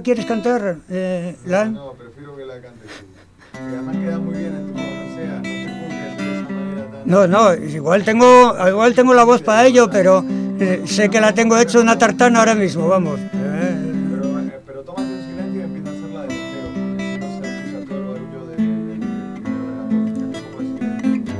la quieres cantar, Lan? No, prefiero que la cantes tú. Que además queda muy bien en tu voz, o sea, no te juzgues de esa manera tan... No, igual tengo la voz para ello, pero sé que la tengo hecho una tartana ahora mismo, vamos. Pero tómate un silencio y empieza a hacerla de cero, porque si no se escucha todo el barullo de la voz. Un poco de silencio.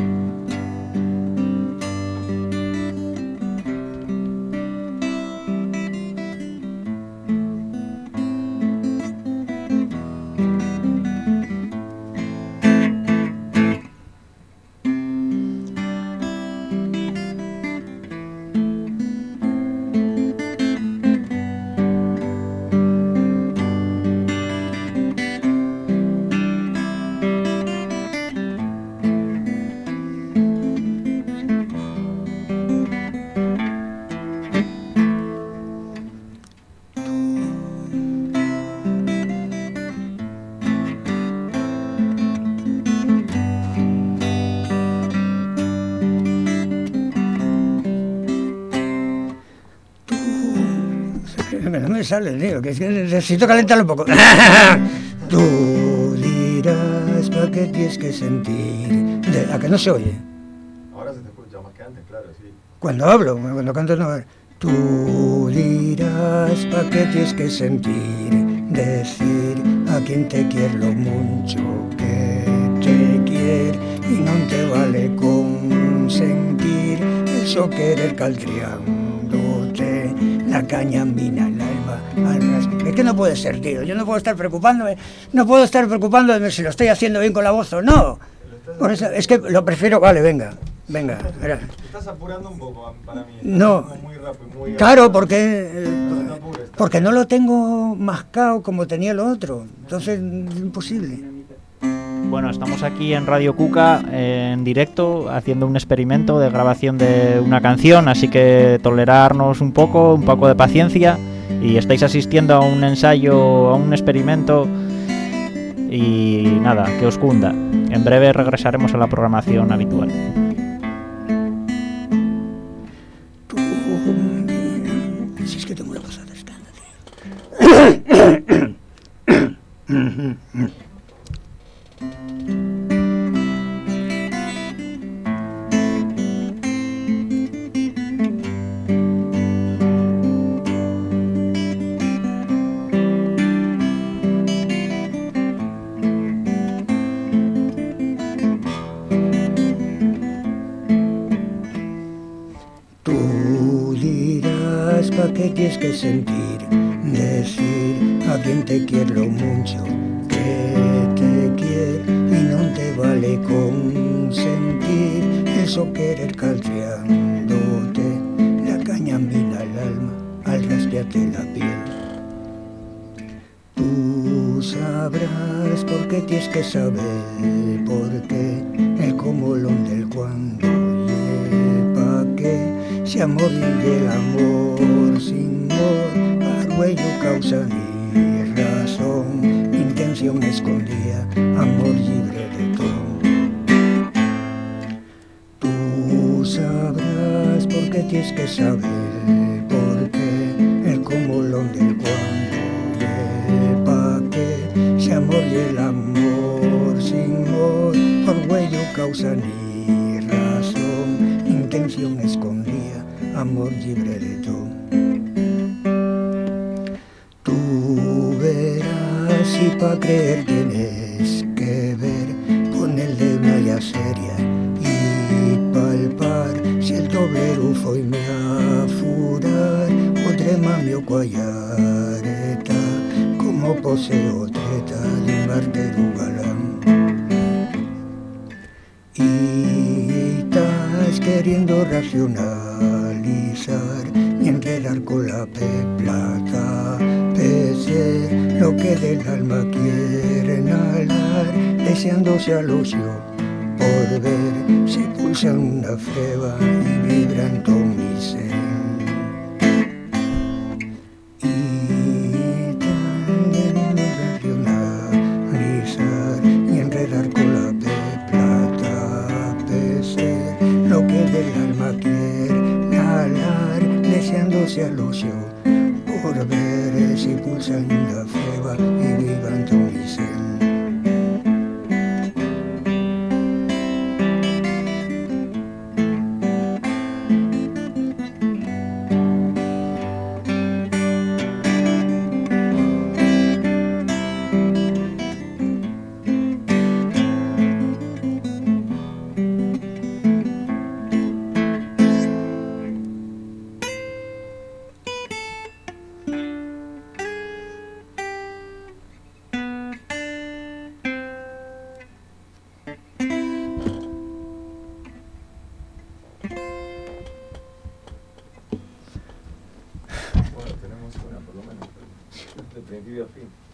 No me sale, tío, que es que necesito calentarlo un poco. Tú dirás pa' qué tienes que sentir. ¿A que no se oye? Ahora se te escucha más que antes, claro, sí. Cuando hablo, cuando canto no. Tú dirás pa' qué tienes que sentir, decir a quien te quiere lo mucho que te quiere y no te vale consentir eso querer caltriándote la caña mina el alma. Es que no puede ser, tío. Yo no puedo estar preocupándome de si lo estoy haciendo bien con la voz o no. Por eso, es que lo prefiero. Vale, venga. Verá. Estás apurando un poco para mí. No. Muy rápido, muy claro, porque no lo tengo mascado como tenía lo otro. Entonces es imposible. Bueno, estamos aquí en Radio Cuca en directo haciendo un experimento de grabación de una canción, así que tolerarnos un poco de paciencia, y estáis asistiendo a un ensayo, a un experimento, y nada, que os cunda. En breve regresaremos a la programación habitual. Si es que tengo una pasada escala, tío. Tú dirás pa' qué tienes que sentir, decir a quien te quiere lo mucho que te quiere y no te vale consentir eso querer caltriándote la caña mina el alma al raspearte la piel. Tú sabrás por qué tienes que saber, porque el cómo, lo del cuándo y pa' qué. Si amor y el amor sin amor, argüello causa ni razón, intención escondida, amor libre de todo. Tú sabrás por qué tienes que saber, porque el cómo, lo del cuándo y el pa' qué. Si amor y el amor sin amor, orgullo causa ni razón, intención escondida, amor libre de todo. Tú verás y pa' creer tienes que ver con el de una ya seria y palpar si el doble rufo y me afurar otre mami o cuayareta como poseo treta de un bartero galán. Y estás queriendo racionalizar y enredar con la plata, pese lo que del alma quieren alar, deseándose al ocio por ver si pulsan una freba y vibran todo mi ser. Y tan queriendo racionalizar y enredar con la plata, pese lo que del alma quiere alar, deseándose al ocio por ver si pulsan la feba y vivan Tomisen. Bueno, tenemos una por lo menos, de principio a fin.